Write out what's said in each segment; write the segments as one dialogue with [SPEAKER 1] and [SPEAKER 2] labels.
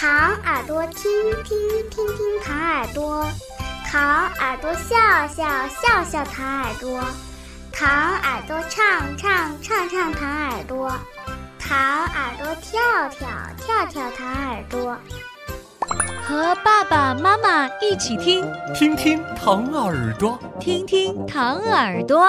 [SPEAKER 1] 糖耳朵听听听听糖耳朵，糖耳朵笑笑笑笑糖耳朵，糖耳朵唱唱唱唱糖耳朵，糖耳朵跳跳跳跳糖耳朵。
[SPEAKER 2] 和爸爸妈妈一起听，
[SPEAKER 3] 听听糖耳朵，
[SPEAKER 2] 听听糖耳朵。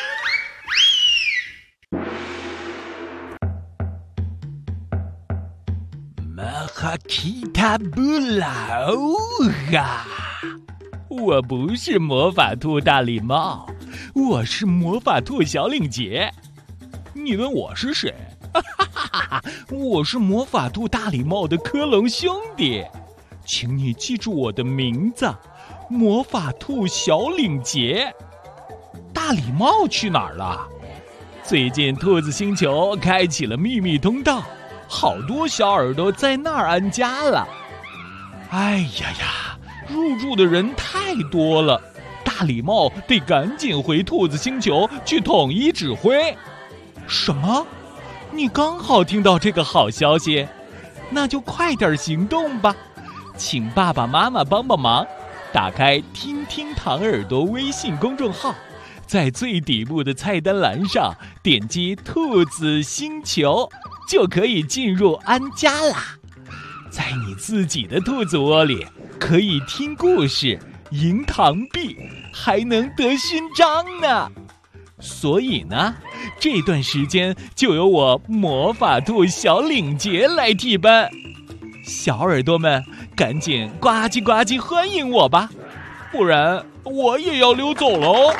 [SPEAKER 3] 马哈基塔布拉欧哈！我不是魔法兔大礼帽，我是魔法兔小领结。你问我是谁？我是魔法兔大礼帽的科隆兄弟，请你记住我的名字，魔法兔小领结。大礼帽去哪儿了？最近兔子星球开启了秘密通道，好多小耳朵在那儿安家了。哎呀呀，入住的人太多了，大礼帽得赶紧回兔子星球去统一指挥。什么？你刚好听到这个好消息，那就快点行动吧！请爸爸妈妈帮帮忙，打开听听糖耳朵微信公众号，在最底部的菜单栏上点击兔子星球，就可以进入安家啦。在你自己的兔子窝里，可以听故事、赢糖币，还能得勋章呢。所以呢，这段时间就由我魔法兔小领结来替班。小耳朵们，赶紧呱唧呱唧欢迎我吧，不然我也要溜走喽。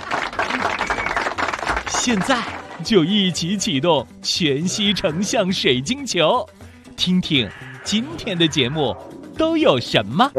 [SPEAKER 3] 现在就一起启动全息成像水晶球，听听今天的节目都有什么。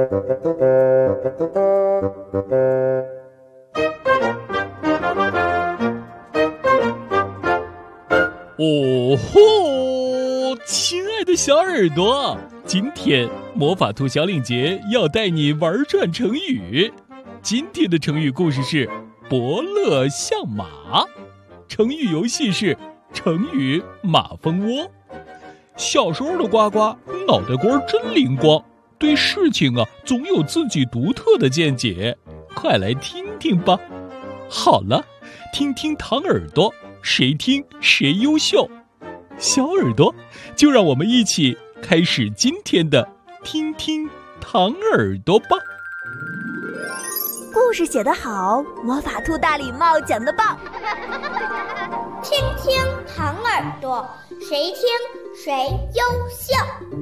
[SPEAKER 3] 哦吼，亲爱的小耳朵，今天魔法兔小领结要带你玩转成语。今天的成语故事是伯乐相马，成语游戏是成语马蜂窝。小时候的呱呱脑袋瓜真灵光，对事情总有自己独特的见解，快来听听吧。好了，听听糖耳朵，谁听谁优秀。小耳朵，就让我们一起开始今天的听听糖耳朵吧。
[SPEAKER 2] 故事写得好，魔法兔大礼帽讲得棒。
[SPEAKER 1] 听听糖耳朵，谁听谁优秀。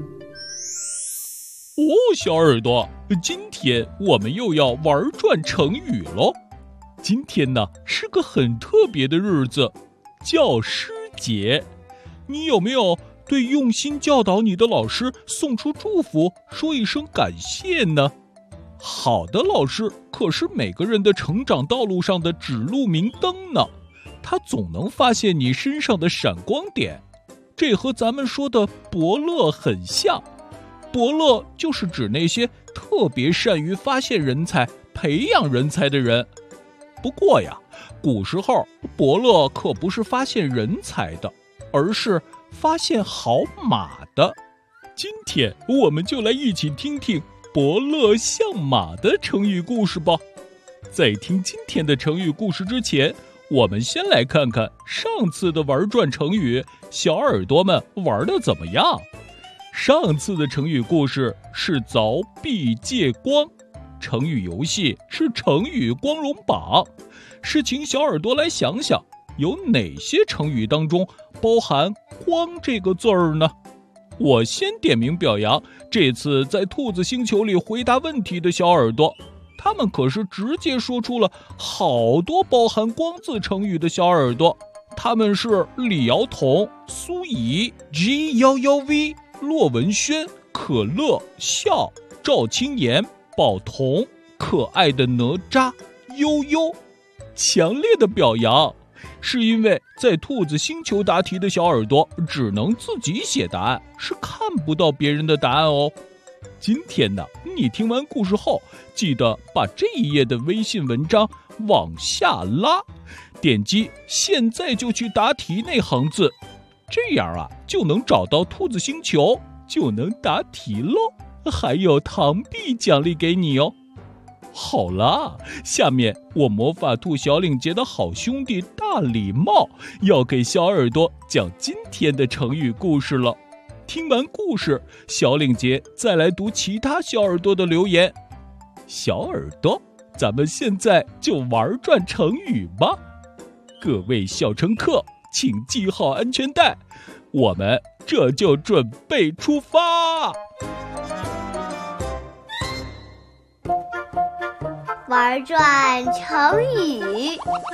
[SPEAKER 3] 小耳朵，今天我们又要玩转成语咯。今天呢，是个很特别的日子，教师节。你有没有对用心教导你的老师送出祝福，说一声感谢呢？好的老师可是每个人的成长道路上的指路明灯呢，他总能发现你身上的闪光点。这和咱们说的伯乐很像，伯乐就是指那些特别善于发现人才、培养人才的人。不过呀，古时候伯乐可不是发现人才的，而是发现好马的。今天我们就来一起听听伯乐相马的成语故事吧。在听今天的成语故事之前，我们先来看看上次的玩转成语，小耳朵们玩得怎么样？上次的成语故事是凿壁借光，成语游戏是成语光荣榜，是请小耳朵来想想，有哪些成语当中包含光这个字儿呢？我先点名表扬这次在兔子星球里回答问题的小耳朵，他们可是直接说出了好多包含光字成语的小耳朵。他们是李瑶彤、苏怡、G11V、骆文轩、可乐、笑、赵青妍、宝彤、可爱的哪吒、悠悠。强烈的表扬，是因为在兔子星球答题的小耳朵只能自己写答案，是看不到别人的答案哦。今天呢，你听完故事后，记得把这一页的微信文章往下拉，点击现在就去答题那行字，这样就能找到兔子星球，就能答题喽。 还有糖币奖励给你哦。好啦，下面我魔法兔小领结的好兄弟大礼帽要给小耳朵讲今天的成语故事了。听完故事，小领结再来读其他小耳朵的留言。小耳朵，咱们现在就玩转成语吧。各位小乘客，请系好安全带，我们这就准备出发。
[SPEAKER 1] 玩转成语。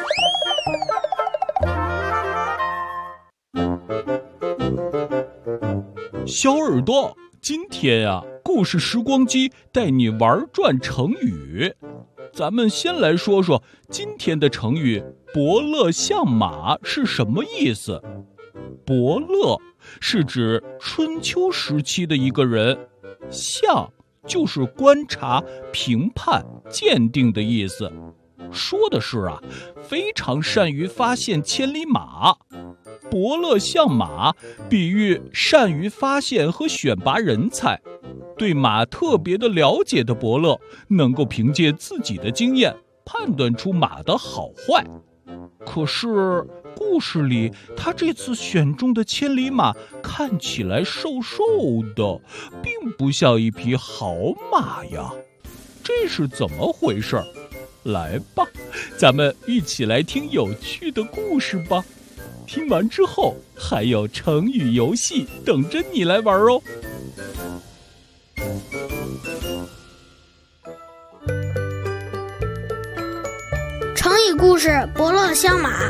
[SPEAKER 3] 小耳朵，今天故事时光机带你玩转成语。咱们先来说说今天的成语伯乐相马是什么意思。伯乐是指春秋时期的一个人，相就是观察、评判、鉴定的意思，说的是非常善于发现千里马。伯乐相马比喻善于发现和选拔人才，对马特别的了解的伯乐能够凭借自己的经验判断出马的好坏。可是故事里他这次选中的千里马看起来瘦瘦的，并不像一匹好马呀，这是怎么回事？来吧，咱们一起来听有趣的故事吧。听完之后还有成语游戏等着你来玩哦。
[SPEAKER 4] 成语故事伯乐相马。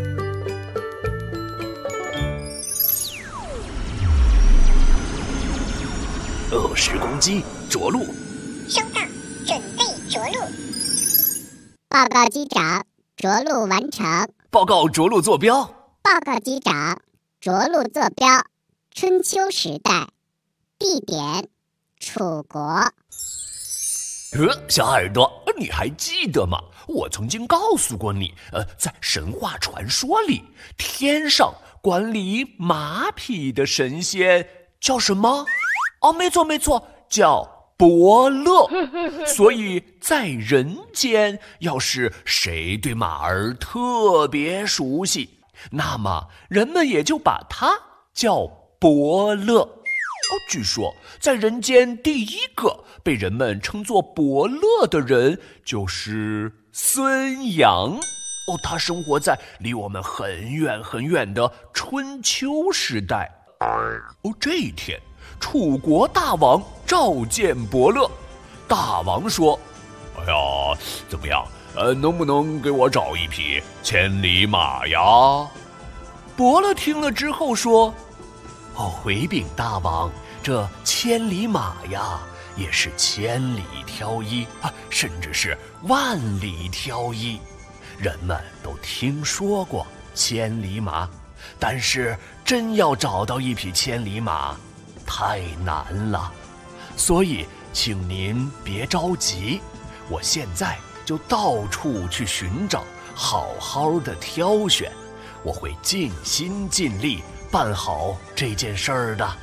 [SPEAKER 5] 时光机着陆，
[SPEAKER 6] 收到，准备着陆。
[SPEAKER 7] 报告机长，着陆完成。
[SPEAKER 5] 报告着陆坐标。
[SPEAKER 7] 报告机长，着陆坐标春秋时代，地点楚国。
[SPEAKER 5] 小耳朵，你还记得吗？我曾经告诉过你，在神话传说里，天上管理马匹的神仙叫什么？没错，叫伯乐。所以在人间，要是谁对马儿特别熟悉，那么人们也就把他叫伯乐。据说在人间第一个被人们称作伯乐的人就是孙阳。他生活在离我们很远很远的春秋时代。这一天，楚国大王召见伯乐。大王说：怎么样，能不能给我找一匹千里马呀？伯乐听了之后说：回禀大王，这千里马呀，也是千里挑一甚至是万里挑一。人们都听说过千里马，但是真要找到一匹千里马太难了，所以请您别着急，我现在就到处去寻找，好好的挑选，我会尽心尽力办好这件事儿的。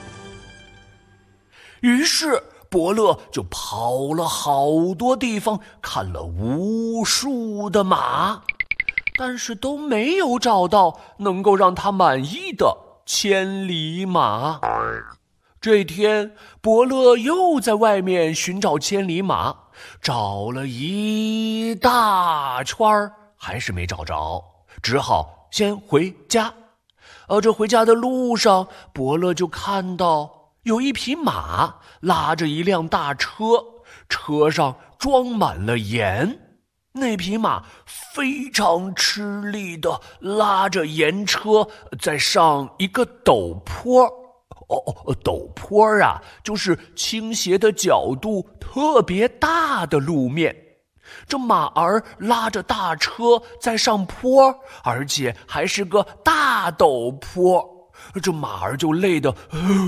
[SPEAKER 5] 于是伯乐就跑了好多地方，看了无数的马，但是都没有找到能够让他满意的千里马。这天，伯乐又在外面寻找千里马，找了一大圈还是没找着，只好先回家。这回家的路上，伯乐就看到有一匹马拉着一辆大车，车上装满了盐。那匹马非常吃力地拉着盐车在上一个陡坡。陡坡就是倾斜的角度特别大的路面。这马儿拉着大车在上坡，而且还是个大陡坡，这马儿就累得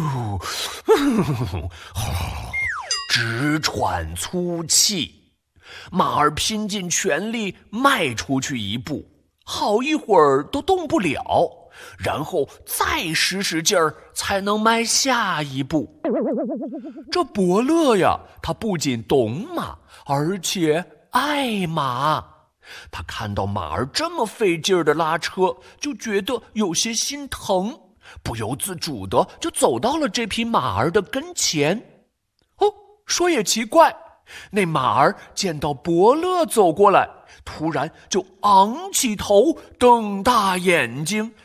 [SPEAKER 5] 直喘粗气。马儿拼尽全力迈出去一步，好一会儿都动不了， 然后再使使劲儿才能迈下一步。这伯乐呀，他不仅懂马，而且爱马。他看到马儿这么费劲儿的拉车，就觉得有些心疼，不由自主的就走到了这匹马儿的跟前。哦，说也奇怪，那马儿见到伯乐走过来，突然就昂起头，瞪大眼睛，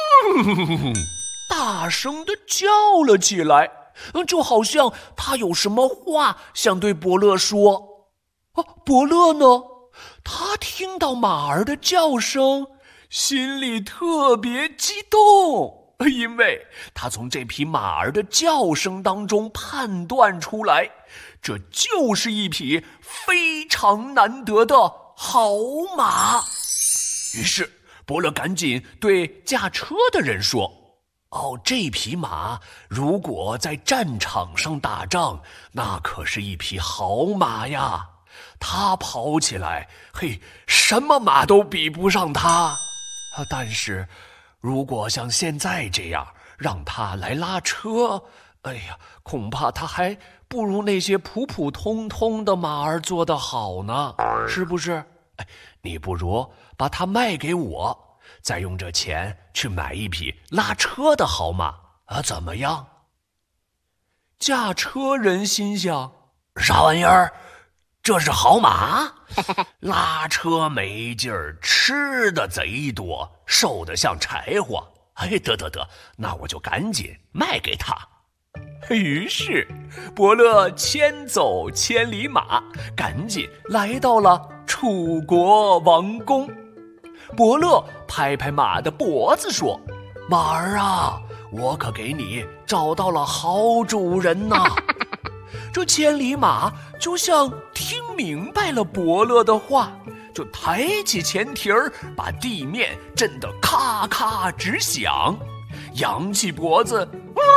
[SPEAKER 5] 大声地叫了起来，就好像他有什么话想对伯乐说。伯乐呢？他听到马儿的叫声，心里特别激动，因为他从这匹马儿的叫声当中判断出来，这就是一匹非常难得的好马。于是伯乐赶紧对驾车的人说，这匹马如果在战场上打仗，那可是一匹好马呀，它跑起来，什么马都比不上它。但是如果像现在这样让它来拉车，恐怕它还不如那些普普通通的马儿做得好呢，是不是？你不如把它卖给我，再用这钱去买一匹拉车的好马，怎么样？驾车人心想，啥玩意儿？这是好马？拉车没劲儿，吃的贼多，瘦得像柴火。得，那我就赶紧卖给他。于是伯乐牵走千里马，赶紧来到了楚国王宫。伯乐拍拍马的脖子说，马儿啊，我可给你找到了好主人呐。这千里马就像听明白了伯乐的话，就抬起前蹄儿，把地面震得咔咔直响，扬起脖子，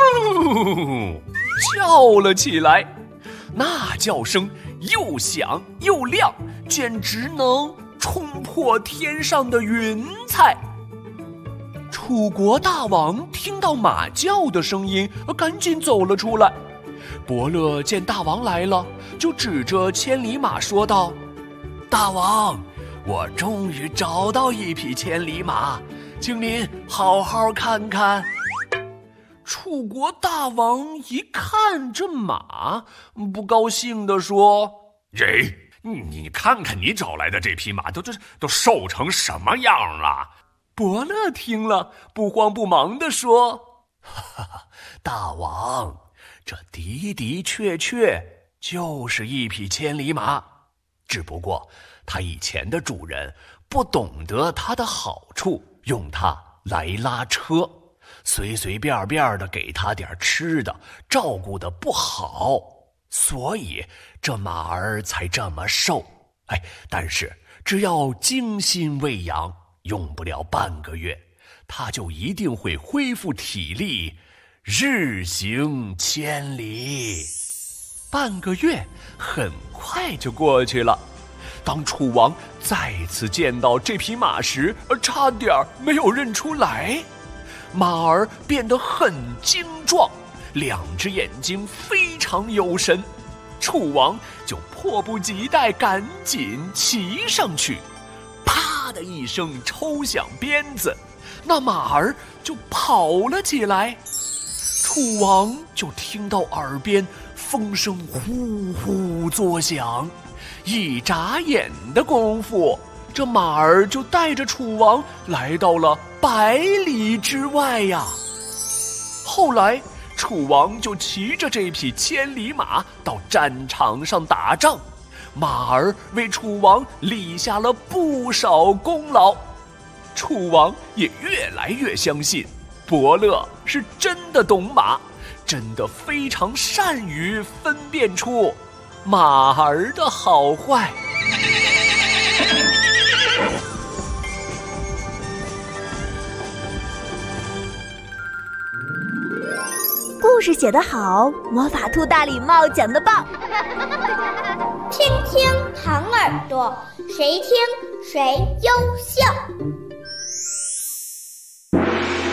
[SPEAKER 5] 叫了起来。那叫声又响又亮，简直能冲破天上的云彩。楚国大王听到马叫的声音，赶紧走了出来。伯乐见大王来了，就指着千里马说道，大王，我终于找到一匹千里马，请您好好看看。楚国大王一看这马，不高兴地说，你看看你找来的这匹马都瘦成什么样了。伯乐听了不慌不忙地说，大王，这的确就是一匹千里马，只不过它以前的主人不懂得它的好处，用它来拉车，随便的给它点吃的，照顾得不好，所以这马儿才这么瘦。但是只要精心喂养，用不了半个月，它就一定会恢复体力，日行千里。半个月很快就过去了。当楚王再次见到这匹马时，差点没有认出来。马儿变得很精壮，两只眼睛非常有神。楚王就迫不及待赶紧骑上去，啪的一声抽响鞭子，那马儿就跑了起来。楚王就听到耳边风声呼呼作响，一眨眼的功夫，这马儿就带着楚王来到了100里之外呀。后来楚王就骑着这匹千里马到战场上打仗，马儿为楚王立下了不少功劳。楚王也越来越相信伯乐是真的懂马，真的非常善于分辨出马儿的好坏。
[SPEAKER 8] 故事写得好，魔法兔大礼帽讲得棒。
[SPEAKER 1] 听听糖耳朵，谁听谁优秀。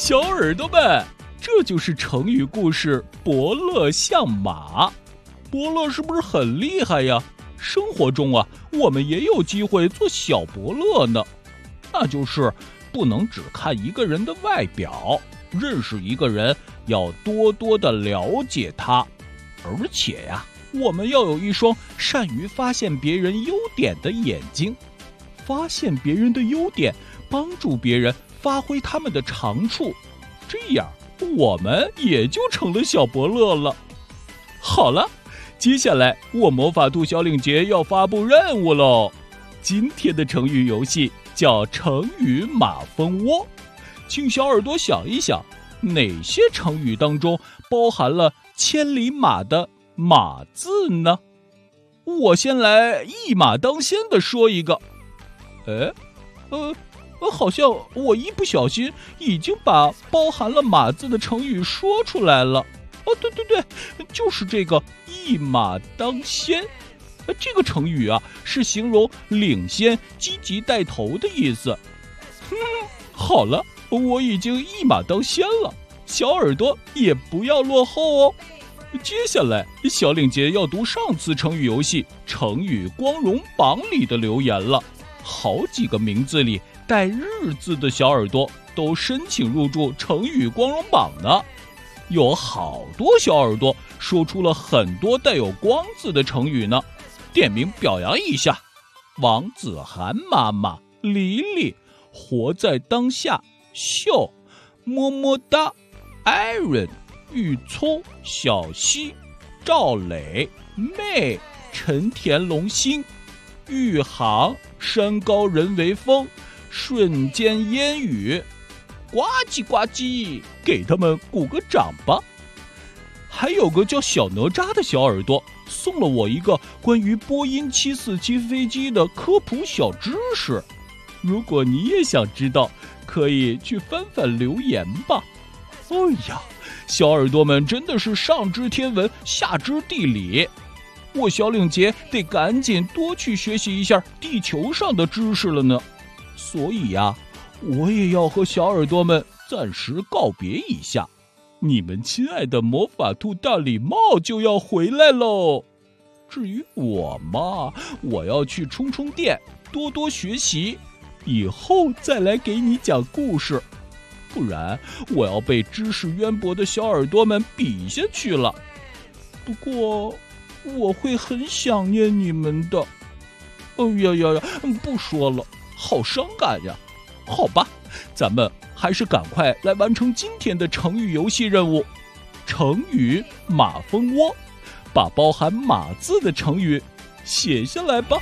[SPEAKER 3] 小耳朵们，这就是成语故事伯乐相马。伯乐是不是很厉害呀？生活中啊，我们也有机会做小伯乐呢。那就是不能只看一个人的外表，认识一个人要多多的了解他。而且呀，我们要有一双善于发现别人优点的眼睛，发现别人的优点，帮助别人发挥他们的长处，这样我们也就成了小伯乐了。好了，接下来我魔法兔小领结要发布任务喽。今天的成语游戏叫成语马蜂窝，请小耳朵想一想，哪些成语当中包含了千里马的马字呢？我先来一马当先的说一个。好像我一不小心已经把包含了马字的成语说出来了。对，就是这个一马当先。这个成语啊，是形容领先、积极带头的意思。好了，我已经一马当先了，小耳朵也不要落后哦。接下来，小领结要读上次成语游戏成语光荣榜里的留言了。好几个名字里带日字的小耳朵都申请入驻成语光荣榜呢。有好多小耳朵说出了很多带有光字的成语呢，点名表扬一下。王子涵妈妈、黎黎、活在当下、秀、么么哒、Aaron、玉聪、小溪、赵磊、妹、陈田龙星、玉航、山高人为峰、瞬间烟雨，呱唧呱唧，给他们鼓个掌吧。还有个叫小哪吒的小耳朵送了我一个关于波音747飞机的科普小知识，如果你也想知道，可以去翻翻留言吧。哎呀，小耳朵们真的是上知天文，下知地理，我小领结得赶紧多去学习一下地球上的知识了呢。所以呀，我也要和小耳朵们暂时告别一下。你们亲爱的魔法兔大礼帽就要回来喽。至于我嘛，我要去充充电，多多学习，以后再来给你讲故事，不然我要被知识渊博的小耳朵们比下去了。不过我会很想念你们的。不说了，好伤感呀。好吧，咱们还是赶快来完成今天的成语游戏任务。成语马蜂窝，把包含马字的成语写下来吧。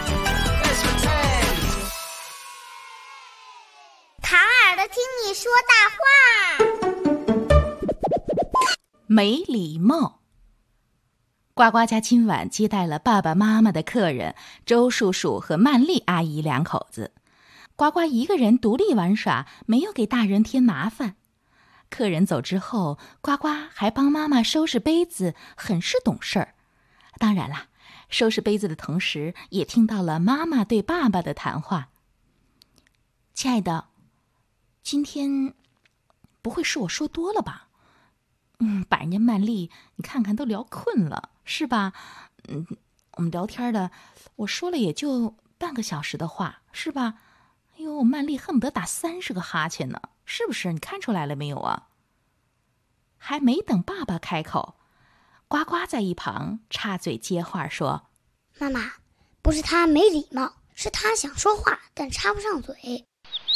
[SPEAKER 1] 卡尔的听你说大话。
[SPEAKER 9] 没礼貌。呱呱家今晚接待了爸爸妈妈的客人周叔叔和曼丽阿姨两口子。呱呱一个人独立玩耍，没有给大人添麻烦。客人走之后，呱呱还帮妈妈收拾杯子，很是懂事儿。当然啦，收拾杯子的同时，也听到了妈妈对爸爸的谈话。亲爱的，今天不会是我说多了吧？把人家曼丽你看看都聊困了，是吧？我们聊天的，我说了也就半个小时的话，是吧？哎呦，曼丽恨不得打30个哈欠呢，是不是？你看出来了没有啊？还没等爸爸开口，呱呱在一旁插嘴接话说：“
[SPEAKER 4] 妈妈，不是他没礼貌，是他想说话，但插不上嘴。”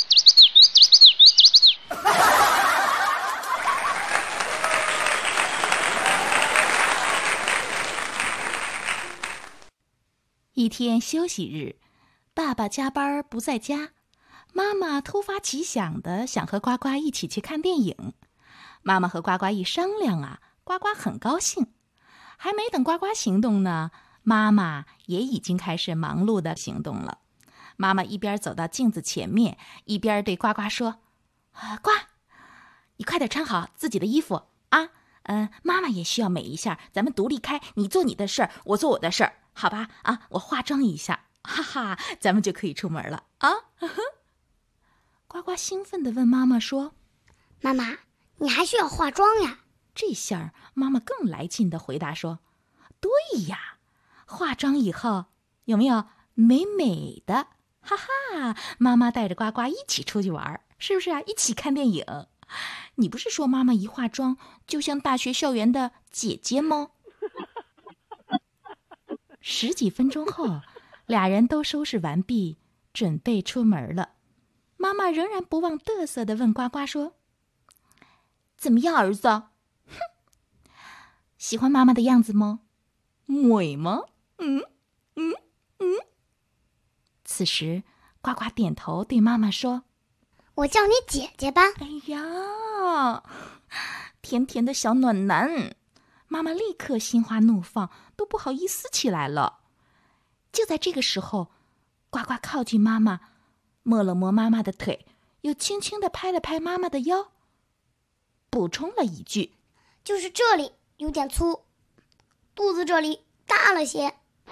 [SPEAKER 9] 一天休息日，爸爸加班不在家，妈妈突发奇想的想和呱呱一起去看电影。妈妈和呱呱一商量啊，呱呱很高兴。还没等呱呱行动呢，妈妈也已经开始忙碌的行动了。妈妈一边走到镜子前面，一边对呱呱说：“呱，你快点穿好自己的衣服啊！妈妈也需要美一下，咱们独立开，你做你的事儿，我做我的事儿，好吧？啊，我化妆一下，哈哈，咱们就可以出门了啊！”呱呱兴奋地问妈妈说：“
[SPEAKER 4] 妈妈，你还需要化妆呀？
[SPEAKER 9] 这下妈妈更来劲地回答说：对呀，化妆以后有没有美美的？哈哈，妈妈带着呱呱一起出去玩，是不是啊？一起看电影。你不是说妈妈一化妆就像大学校园的姐姐吗？10几分钟后，俩人都收拾完毕，准备出门了。妈妈仍然不忘嘚瑟地问呱呱说：怎么样，儿子？哼，喜欢妈妈的样子吗？美吗？此时呱呱点头对妈妈说：
[SPEAKER 4] 我叫你姐姐吧。
[SPEAKER 9] 哎呀，甜甜的小暖男。妈妈立刻心花怒放，都不好意思起来了。就在这个时候，呱呱靠近妈妈，摸了摸妈妈的腿，又轻轻地拍了拍妈妈的腰，补充了一句：
[SPEAKER 4] 就是这里有点粗，肚子这里大了些。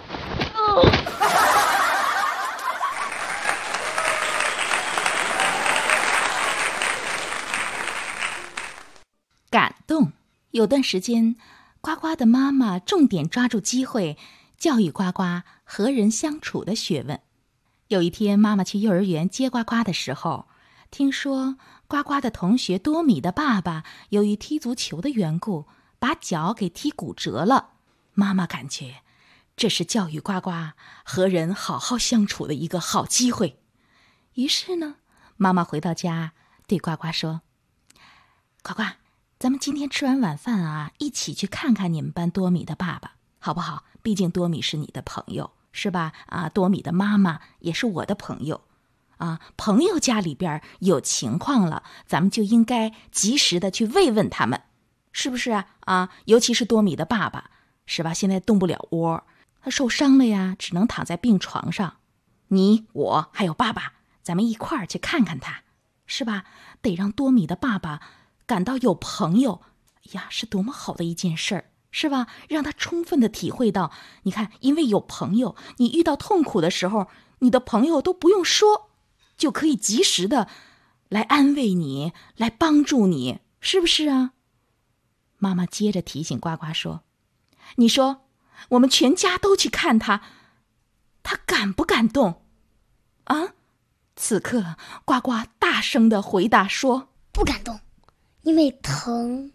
[SPEAKER 9] 感动。有段时间，呱呱的妈妈重点抓住机会教育呱呱和人相处的学问。有一天，妈妈去幼儿园接呱呱的时候，听说呱呱的同学多米的爸爸由于踢足球的缘故，把脚给踢骨折了。妈妈感觉这是教育呱呱和人好好相处的一个好机会。于是呢，妈妈回到家对呱呱说：呱呱，咱们今天吃完晚饭啊，一起去看看你们班多米的爸爸，好不好？毕竟多米是你的朋友，是吧？啊，多米的妈妈也是我的朋友，啊，朋友家里边有情况了，咱们就应该及时的去慰问他们，是不是啊？啊，尤其是多米的爸爸，是吧？现在动不了窝，他受伤了呀，只能躺在病床上。你我还有爸爸，咱们一块儿去看看他，是吧？得让多米的爸爸感到有朋友，呀，是多么好的一件事儿，是吧？让他充分的体会到，你看，因为有朋友，你遇到痛苦的时候，你的朋友都不用说，就可以及时的来安慰你，来帮助你，是不是啊？妈妈接着提醒呱呱说：你说我们全家都去看他，他感不感动啊？此刻呱呱大声的回答说：
[SPEAKER 4] 不感动，因为疼。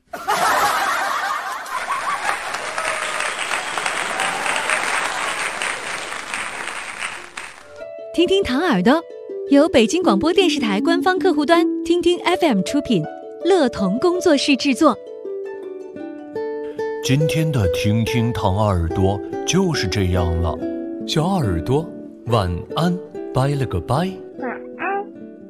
[SPEAKER 2] 听听糖耳朵由北京广播电视台官方客户端听听 FM 出品，乐童工作室制作。
[SPEAKER 5] 今天的听听糖耳朵就是这样了，小耳朵晚安，拜了个拜。
[SPEAKER 1] 晚安。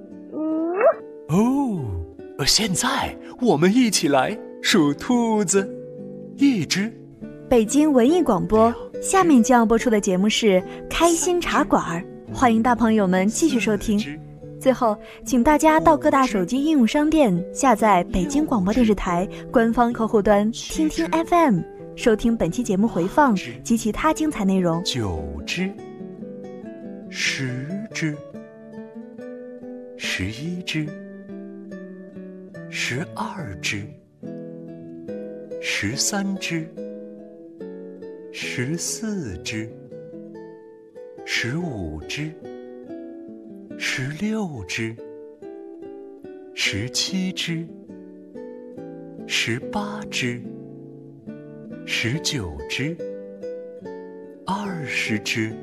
[SPEAKER 5] 哦，现在我们一起来数兔子。1只。
[SPEAKER 8] 北京文艺广播，下面将要播出的节目是开心茶馆，欢迎大朋友们继续收听。最后，请大家到各大手机应用商店下载北京广播电视台官方客户端听听 FM， 收听本期节目回放及其他精彩内容。
[SPEAKER 5] 9只。10只。11只。12只。13只。14只。15只。16只。17只。18只。19只。20只。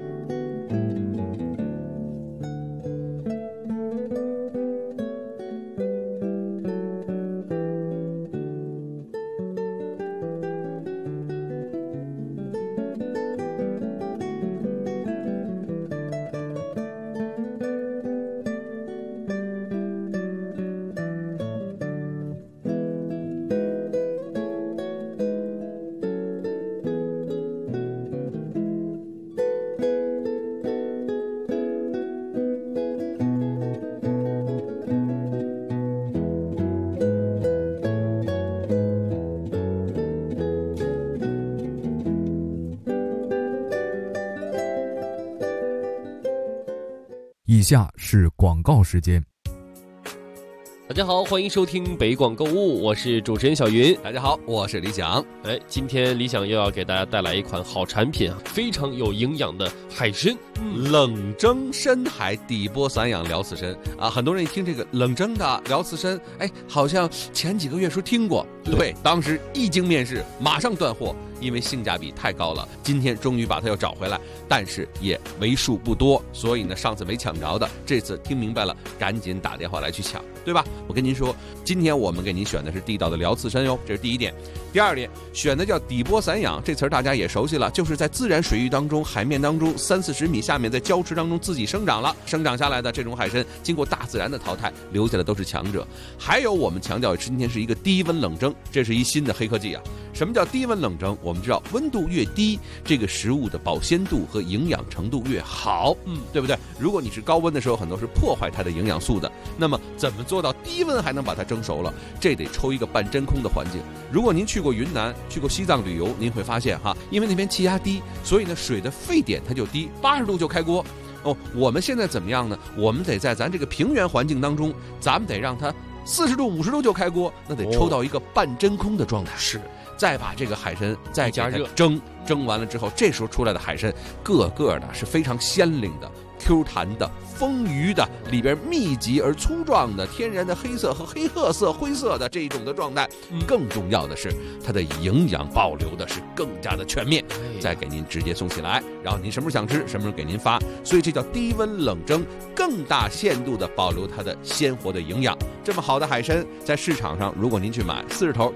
[SPEAKER 10] 以下是广告时间。 家好，欢迎收听北广购物，我是主持人小云。
[SPEAKER 11] 大家好，我是李想。
[SPEAKER 10] 今天李想又要给大家带来一款好产品，非常有营养的海参。
[SPEAKER 11] 冷蒸深海底波散养辽刺参啊，很多人一听这个冷蒸的辽刺参，好像前几个月说听过。对，当时一经面世，马上断货，因为性价比太高了。今天终于把它又找回来，但是也为数不多，所以呢，上次没抢着的，这次听明白了，赶紧打电话来去抢，对吧？我跟您说，今天我们给您选的是地道的辽刺参哟，这是第一点。第二点，选的叫底波散养，这词儿大家也熟悉了，就是在自然水域当中、海面当中30-40米下面，在礁池当中自己生长下来的这种海参，经过大自然的淘汰，留下的都是强者。还有我们强调今天是一个低温冷蒸，这是一新的黑科技啊。什么叫低温冷蒸？我们知道温度越低，这个食物的保鲜度和营养程度越好，对不对？如果你是高温的时候，很多是破坏它的营养素的。那么怎么做到低温还能把它蒸熟了？这得抽一个半真空的环境。如果您去过云南、去过西藏旅游，您会发现因为那边气压低，所以呢水的沸点它就低，80度就开锅。我们现在怎么样呢？我们得在咱这个平原环境当中，咱们得让它40度、50度就开锅，那得抽到一个半真空的状态。
[SPEAKER 10] 是，
[SPEAKER 11] 再把这个海参再加热蒸完了之后，这时候出来的海参个个的是非常鲜灵的、Q 弹的、丰腴的，里边密集而粗壮的天然的黑色和黑褐色、灰色的这一种的状态。更重要的是，它的营养保留的是更加的全面，再给您直接送起来，然后您什么时候想吃，什么时候给您发。所以这叫低温冷蒸，更大限度的保留它的鲜活的营养。这么好的海参，在市场上如果您去买40头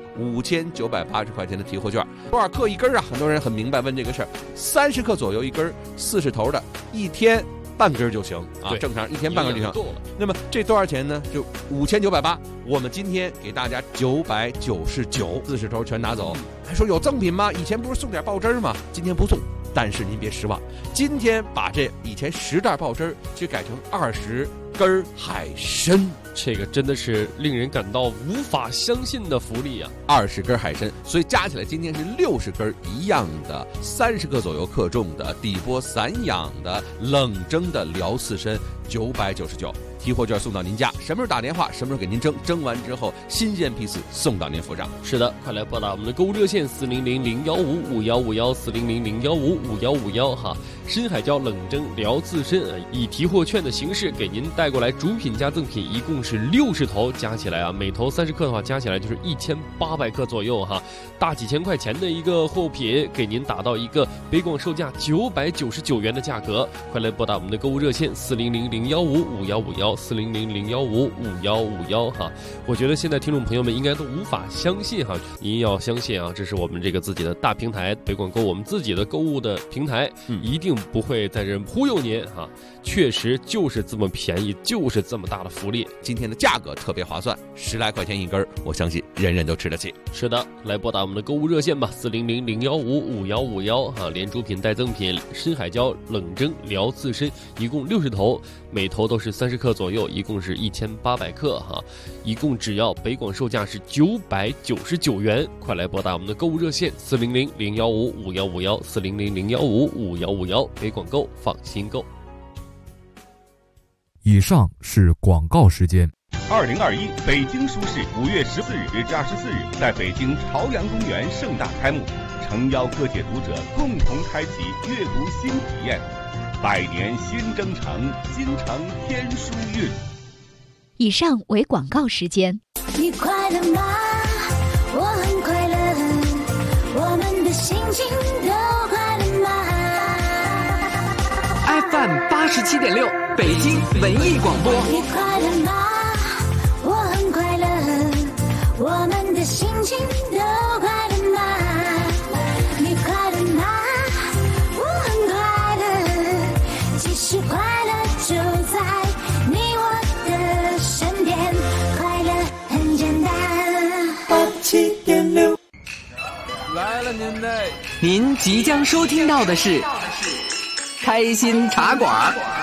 [SPEAKER 11] ，5980块钱的提货券，多少克一根啊？很多人很明白问这个事儿，30克左右一根，40头的，一天半根就行啊，正常一天半根就行。那么这多少钱呢？就5980，我们今天给大家999，40头全拿走。还说有赠品吗？以前不是送点爆汁吗？今天不送，但是您别失望，今天把这以前10袋爆汁去改成20根海参，
[SPEAKER 10] 这个真的是令人感到无法相信的福利啊
[SPEAKER 11] ！20根海参，所以加起来今天是60根一样的，30克左右克重的底波散养的冷蒸的辽刺参，999。提货券送到您家，什么时候打电话，什么时候给您蒸完之后新鲜批次送到您府上。
[SPEAKER 10] 是的，快来拨打我们的购物热线400-015-5151，400-015-5151哈。深海椒冷蒸辽刺参以提货券的形式给您带过来，主品加赠品一共是60头，加起来每头30克的话，加起来就是1800克左右哈，大几千块钱的一个货品，给您打到一个北广售价999元的价格。快来拨打我们的购物热线400-015-5151，400-015-5151哈。我觉得现在听众朋友们应该都无法相信哈，您要相信啊，这是我们这个自己的大平台北广购，我们自己的购物的平台，一定不会在这忽悠您哈，确实就是这么便宜，就是这么大的福利。
[SPEAKER 11] 今天的价格特别划算，10来块钱一根，我相信人人都吃得起。
[SPEAKER 10] 是的，来拨打我们的购物热线吧，400-015-5151哈，连主品带赠品，深海椒冷蒸辽刺参一共60头，每头都是30克左右，一共是1800克哈，一共只要北广售价是999元。快来拨打我们的购物热线400-015-5151，400-015-5151，北广购，放心购。
[SPEAKER 12] 以上是广告时间。
[SPEAKER 13] 2021北京书市5月14日至24日在北京朝阳公园盛大开幕，诚邀各界读者共同开启阅读新体验。百年新征程，京城天书韵。
[SPEAKER 2] 以上为广告时间。
[SPEAKER 14] 你快乐吗？我很快乐，我们的心情都快乐吗？
[SPEAKER 15] FM 87.6北京文艺广播。
[SPEAKER 14] 你快乐吗？我很快乐，我们的心情都快乐吗？你快乐吗？我很快乐，其实快乐就在你我的身边，快乐很简单。87.6
[SPEAKER 15] 来了您嘞！您即将收听到的是开心茶馆。